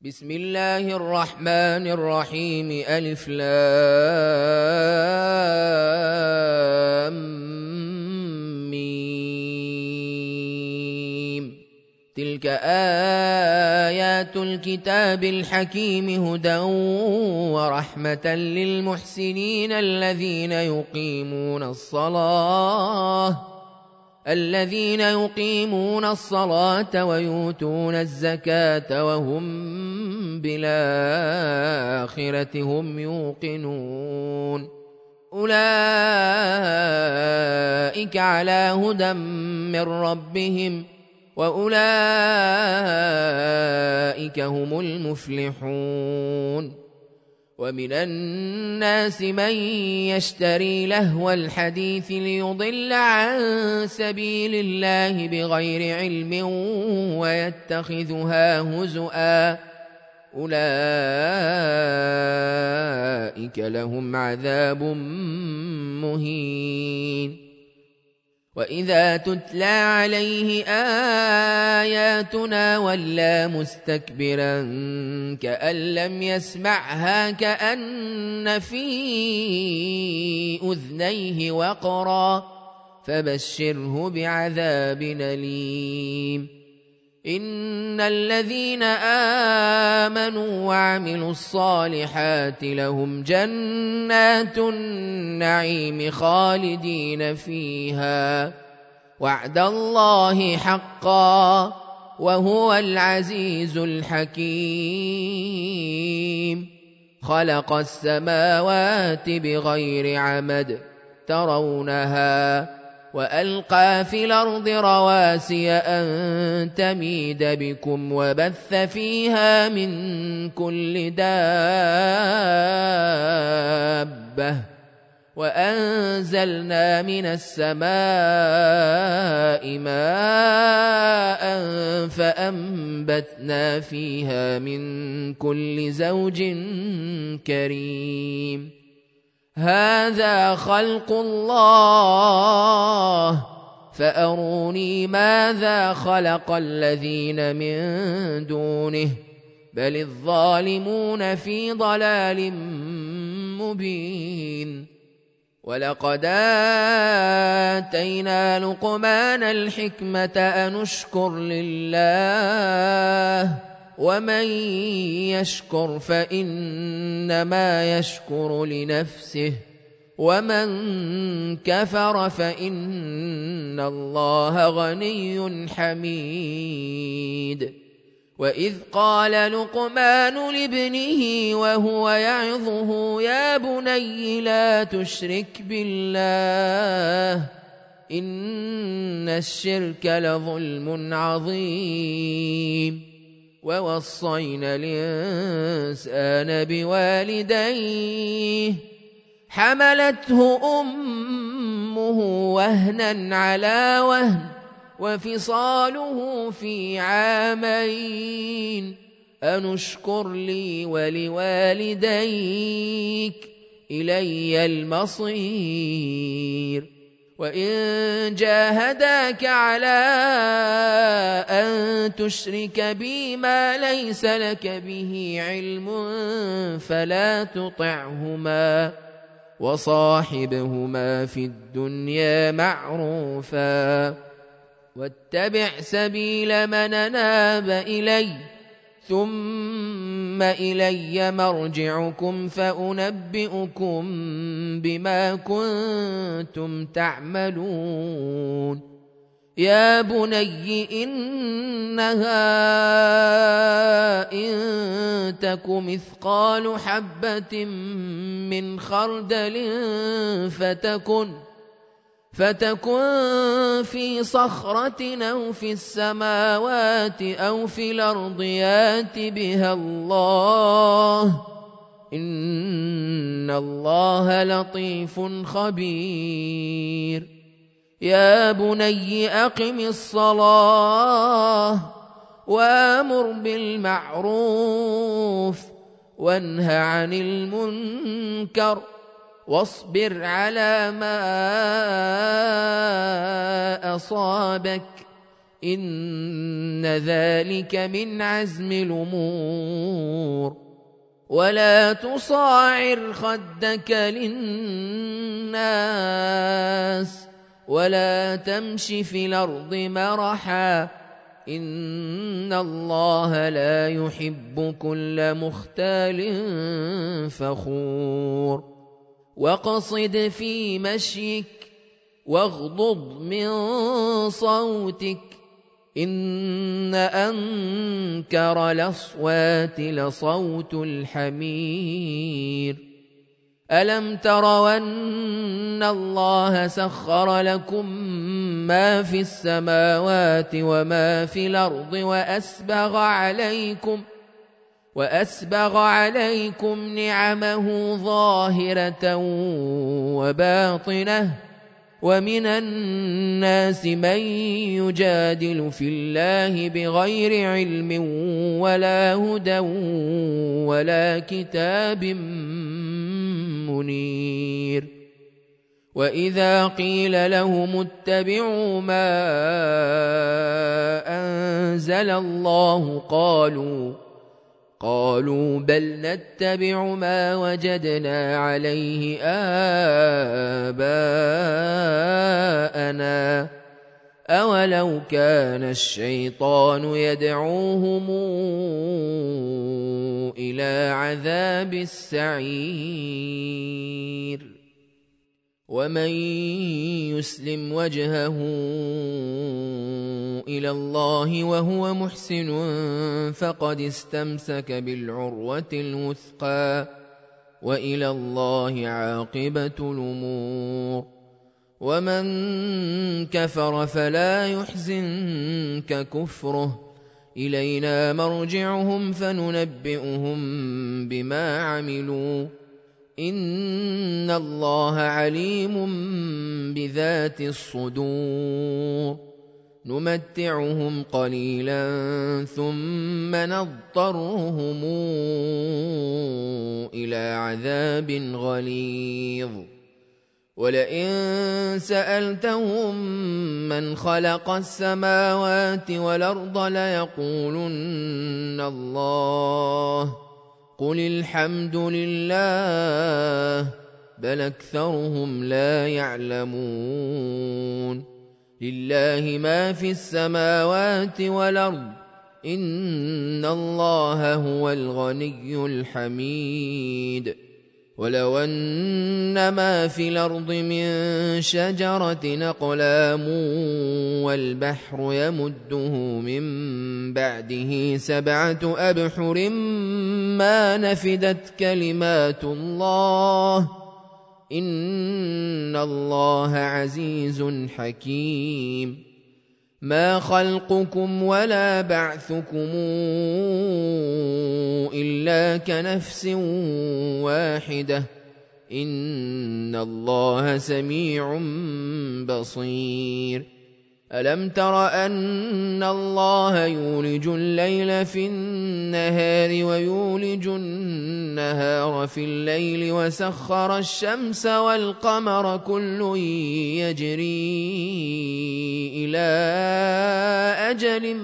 بسم الله الرحمن الرحيم ألف لام ميم. تلك آيات الكتاب الحكيم هدى ورحمة للمحسنين الذين يقيمون الصلاة ويؤتون الزكاة وهم بالآخرة هم يوقنون. أولئك على هدى من ربهم وأولئك هم المفلحون. ومن الناس من يشتري لهو الحديث ليضل عن سبيل الله بغير علم ويتخذها هزؤا أولئك لهم عذاب مهين. وإذا تتلى عليه آياتنا ولى مستكبرا كأن لم يسمعها كأن في أذنيه وقرا فبشره بعذاب أليم. إن الذين آمنوا وعملوا الصالحات لهم جنات النعيم خالدين فيها وعد الله حقا وهو العزيز الحكيم. خلق السماوات بغير عمد ترونها وألقى في الأرض رواسي أن تميد بكم وبث فيها من كل دابة وأنزلنا من السماء ماء فأنبتنا فيها من كل زوج كريم. هذا خلق الله فأروني ماذا خلق الذين من دونه بل الظالمون في ضلال مبين. ولقد آتينا لقمان الحكمة أن اشكر لله ومن يشكر فإنما يشكر لنفسه ومن كفر فإن الله غني حميد. وإذ قال لقمان لابنه وهو يعظه يا بني لا تشرك بالله إن الشرك لظلم عظيم. ووصينا الإنسان بوالديه حملته أمه وهنا على وهن وفصاله في عامين أن اشكر لي ولوالديك إلي المصير. وإن جاهداك على أن تشرك بي ما ليس لك به علم فلا تطعهما وصاحبهما في الدنيا معروفا واتبع سبيل من أناب إلي ثم إلي مرجعكم فأنبئكم بما كنتم تعملون. يا بني إنها إن تك مثقال حبة من خردل فتكن في صخرة أو في السماوات أو في الأرض يات بها الله إن الله لطيف خبير. يا بني أقم الصلاة وأمر بالمعروف وانه عن المنكر واصبر على ما أصابك إن ذلك من عزم الأمور. ولا تصاعر خدك للناس ولا تمش في الأرض مرحا إن الله لا يحب كل مختال فخور. واقصد في مشيك واغضض من صوتك إن أنكر الأصوات لصوت الحمير. ألم تروا أن الله سخر لكم ما في السماوات وما في الأرض وأسبغ عليكم نعمه ظاهرة وباطنة ومن الناس من يجادل في الله بغير علم ولا هدى ولا كتاب منير. وإذا قيل لهم اتبعوا ما أنزل الله قالوا بل نتبع ما وجدنا عليه آباءنا أولو كان الشيطان يدعوهم إلى عذاب السعير. ومن يسلم وجهه إلى الله وهو محسن فقد استمسك بالعروة الوثقى وإلى الله عاقبة الأمور. ومن كفر فلا يحزنك كفره إلينا مرجعهم فننبئهم بما عملوا إن الله عليم بذات الصدور. نمتعهم قليلا ثم نضطرهم إلى عذاب غليظ. ولئن سألتهم من خلق السماوات والأرض ليقولن الله قل الحمد لله بل أكثرهم لا يعلمون. لله ما في السماوات والأرض إن الله هو الغني الحميد. ولو أن ما في الأرض من شجرة أقلام والبحر يمده من بعده 7 أبحر ما نفدت كلمات الله إن الله عزيز حكيم. ما خلقكم ولا بعثكم إلا كنفس واحدة إن الله سميع بصير. ألم تر أن الله يولج الليل في النهار ويولج النهار في الليل وسخر الشمس والقمر كل يجري إلى أجل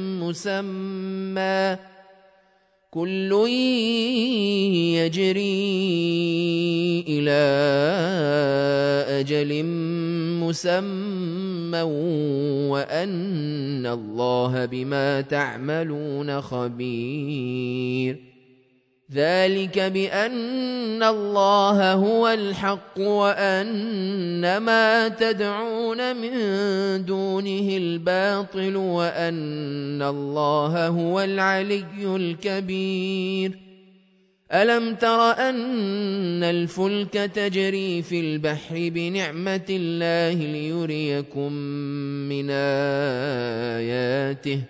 مسمى وأن الله بما تعملون خبير. ذلك بأن الله هو الحق وأن ما تدعون من دونه الباطل وأن الله هو العلي الكبير. ألم تر أن الفلك تجري في البحر بنعمة الله ليريكم من آياته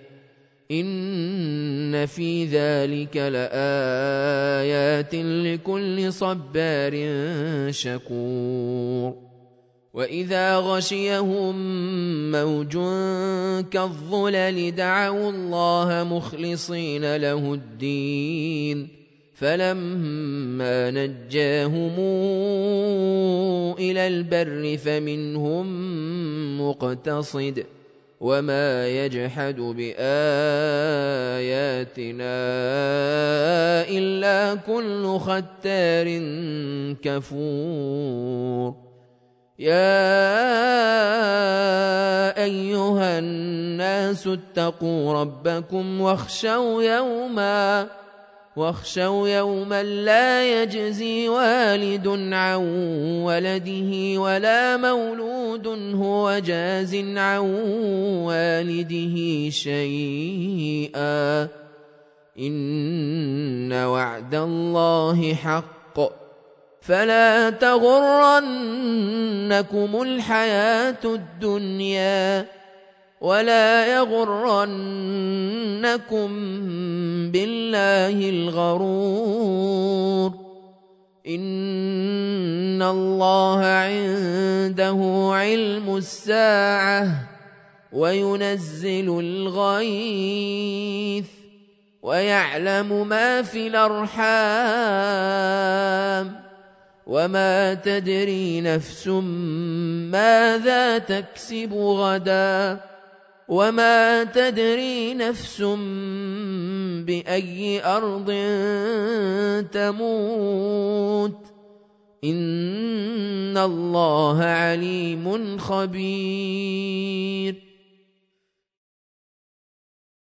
إن في ذلك لآيات لكل صبار شكور. وإذا غشيهم موج كالظلل دعوا الله مخلصين له الدين فلما نجاهم إلى البر فمنهم مقتصد وما يجحد بآياتنا إلا كل ختار كفور يا أيها الناس اتقوا ربكم واخشوا يوما لا يجزي والد عن ولده ولا مولود هو جاز عن والده شيئا إن وعد الله حق فلا تغرنكم الحياة الدنيا ولا يغرنكم بالله الغرور إن الله عنده علم الساعة وينزل الغيث ويعلم ما في الأرحام وما تدري نفس ماذا تكسب غدا وما تدري نفس بأي أرض تموت إن الله عليم خبير